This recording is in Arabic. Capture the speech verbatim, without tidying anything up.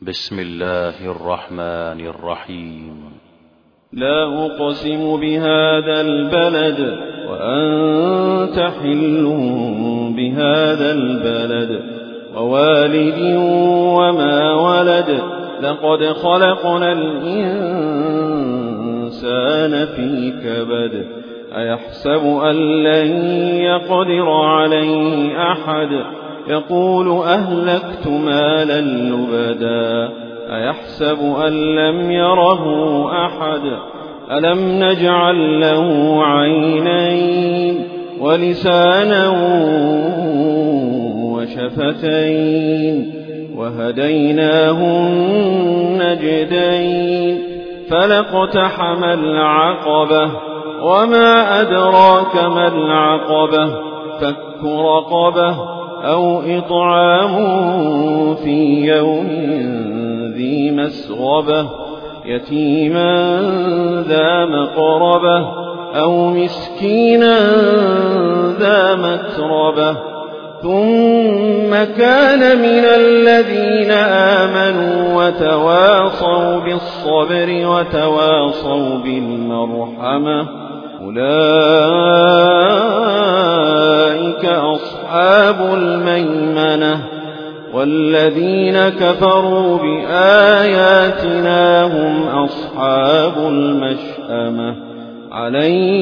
بسم الله الرحمن الرحيم. لا أقسم بهذا البلد وأنت حل بهذا البلد ووالد وما ولد لقد خلقنا الإنسان في كبد أيحسب أن لن يقدر عليه أحد يقول أهلكت مالا لبدا أيحسب أن لم يره أحد ألم نجعل له عينين ولسانا وشفتين وهديناه النجدين فلاقتحم العقبة وما أدراك ما العقبة فك رقبة أو إطعام في يوم ذي مسغبة يتيما ذا مقربة أو مسكينا ذا متربة ثم كان من الذين آمنوا وتواصوا بالصبر وتواصوا بالمرحمة أولئك أصحاب الميمنة والذين كفروا بآياتنا هم أصحاب المشأمة عليهم